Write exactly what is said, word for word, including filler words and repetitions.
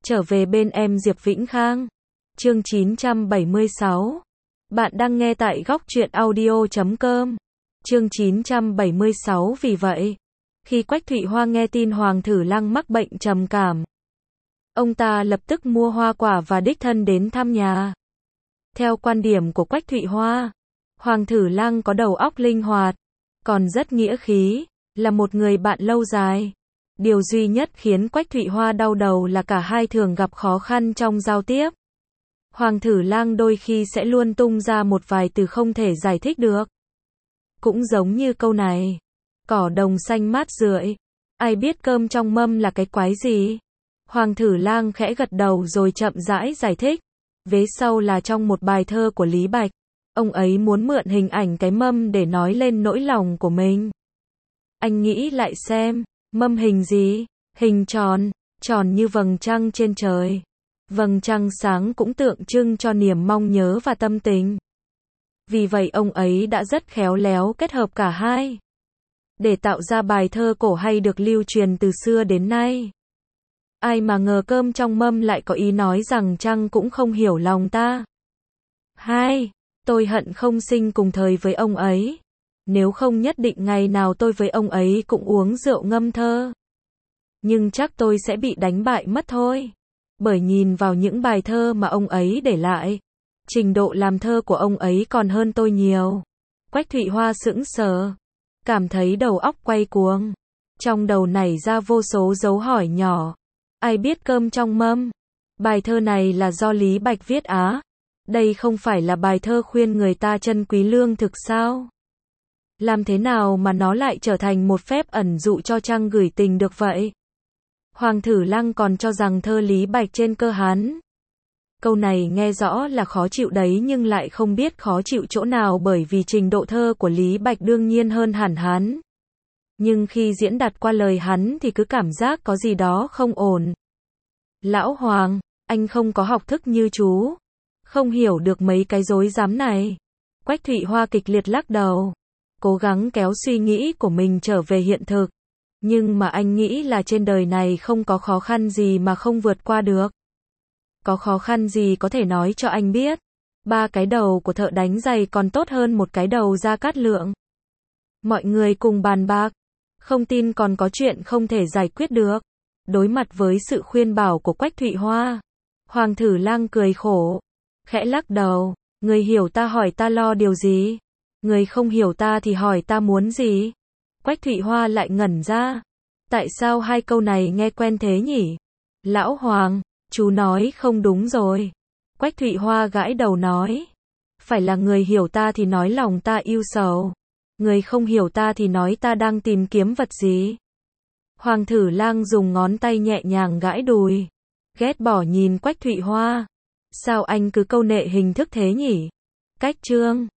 Trở về bên em Diệp Vĩnh Khang. Chương chín trăm bảy mươi sáu. Bạn đang nghe tại góc truyện audio chấm com. Chương chín trăm bảy mươi sáu. Vì vậy, khi Quách Thụy Hoa nghe tin Hoàng Thử Lăng mắc bệnh trầm cảm, ông ta lập tức mua hoa quả và đích thân đến thăm nhà. Theo quan điểm của Quách Thụy Hoa, Hoàng Thử Lăng có đầu óc linh hoạt, còn rất nghĩa khí, là một người bạn lâu dài. Điều duy nhất khiến Quách Thụy Hoa đau đầu là cả hai thường gặp khó khăn trong giao tiếp. Hoàng Thử Lăng đôi khi sẽ luôn tung ra một vài từ không thể giải thích được. Cũng giống như câu này, cỏ đồng xanh mát rượi, ai biết cơm trong mâm là cái quái gì? Hoàng Thử Lăng khẽ gật đầu rồi chậm rãi giải thích. Vế sau là trong một bài thơ của Lý Bạch. Ông ấy muốn mượn hình ảnh cái mâm để nói lên nỗi lòng của mình. Anh nghĩ lại xem, mâm hình gì? Hình tròn, tròn như vầng trăng trên trời. Vầng trăng sáng cũng tượng trưng cho niềm mong nhớ và tâm tình. Vì vậy ông ấy đã rất khéo léo kết hợp cả hai, để tạo ra bài thơ cổ hay được lưu truyền từ xưa đến nay. Ai mà ngờ cơm trong mâm lại có ý nói rằng trăng cũng không hiểu lòng ta. Hai, tôi hận không sinh cùng thời với ông ấy. Nếu không nhất định ngày nào tôi với ông ấy cũng uống rượu ngâm thơ. Nhưng chắc tôi sẽ bị đánh bại mất thôi. Bởi nhìn vào những bài thơ mà ông ấy để lại, trình độ làm thơ của ông ấy còn hơn tôi nhiều. Quách Thụy Hoa sững sờ, cảm thấy đầu óc quay cuồng. Trong đầu nảy ra vô số dấu hỏi nhỏ. Ai biết cơm trong mâm? Bài thơ này là do Lý Bạch viết á. Đây không phải là bài thơ khuyên người ta trân quý lương thực sao? Làm thế nào mà nó lại trở thành một phép ẩn dụ cho trăng gửi tình được vậy? Hoàng Thử Lăng còn cho rằng thơ Lý Bạch trên cơ Hán. Câu này nghe rõ là khó chịu đấy nhưng lại không biết khó chịu chỗ nào bởi vì trình độ thơ của Lý Bạch đương nhiên hơn hẳn hắn. Nhưng khi diễn đạt qua lời hắn thì cứ cảm giác có gì đó không ổn. Lão Hoàng, anh không có học thức như chú. Không hiểu được mấy cái rối rắm này. Quách Thụy Hoa kịch liệt lắc đầu. Cố gắng kéo suy nghĩ của mình trở về hiện thực. Nhưng mà anh nghĩ là trên đời này không có khó khăn gì mà không vượt qua được. Có khó khăn gì có thể nói cho anh biết. Ba cái đầu của thợ đánh giày còn tốt hơn một cái đầu Gia Cát Lượng. Mọi người cùng bàn bạc. Không tin còn có chuyện không thể giải quyết được. Đối mặt với sự khuyên bảo của Quách Thụy Hoa, Hoàng Thử Lăng cười khổ, khẽ lắc đầu. Người hiểu ta hỏi ta lo điều gì? Người không hiểu ta thì hỏi ta muốn gì? Quách Thụy Hoa lại ngẩn ra. Tại sao hai câu này nghe quen thế nhỉ? Lão Hoàng, chú nói không đúng rồi. Quách Thụy Hoa gãi đầu nói. Phải là người hiểu ta thì nói lòng ta ưu sầu. Người không hiểu ta thì nói ta đang tìm kiếm vật gì. Hoàng Thử Lăng dùng ngón tay nhẹ nhàng gãi đùi. Ghét bỏ nhìn Quách Thụy Hoa. Sao anh cứ câu nệ hình thức thế nhỉ? Cách chương.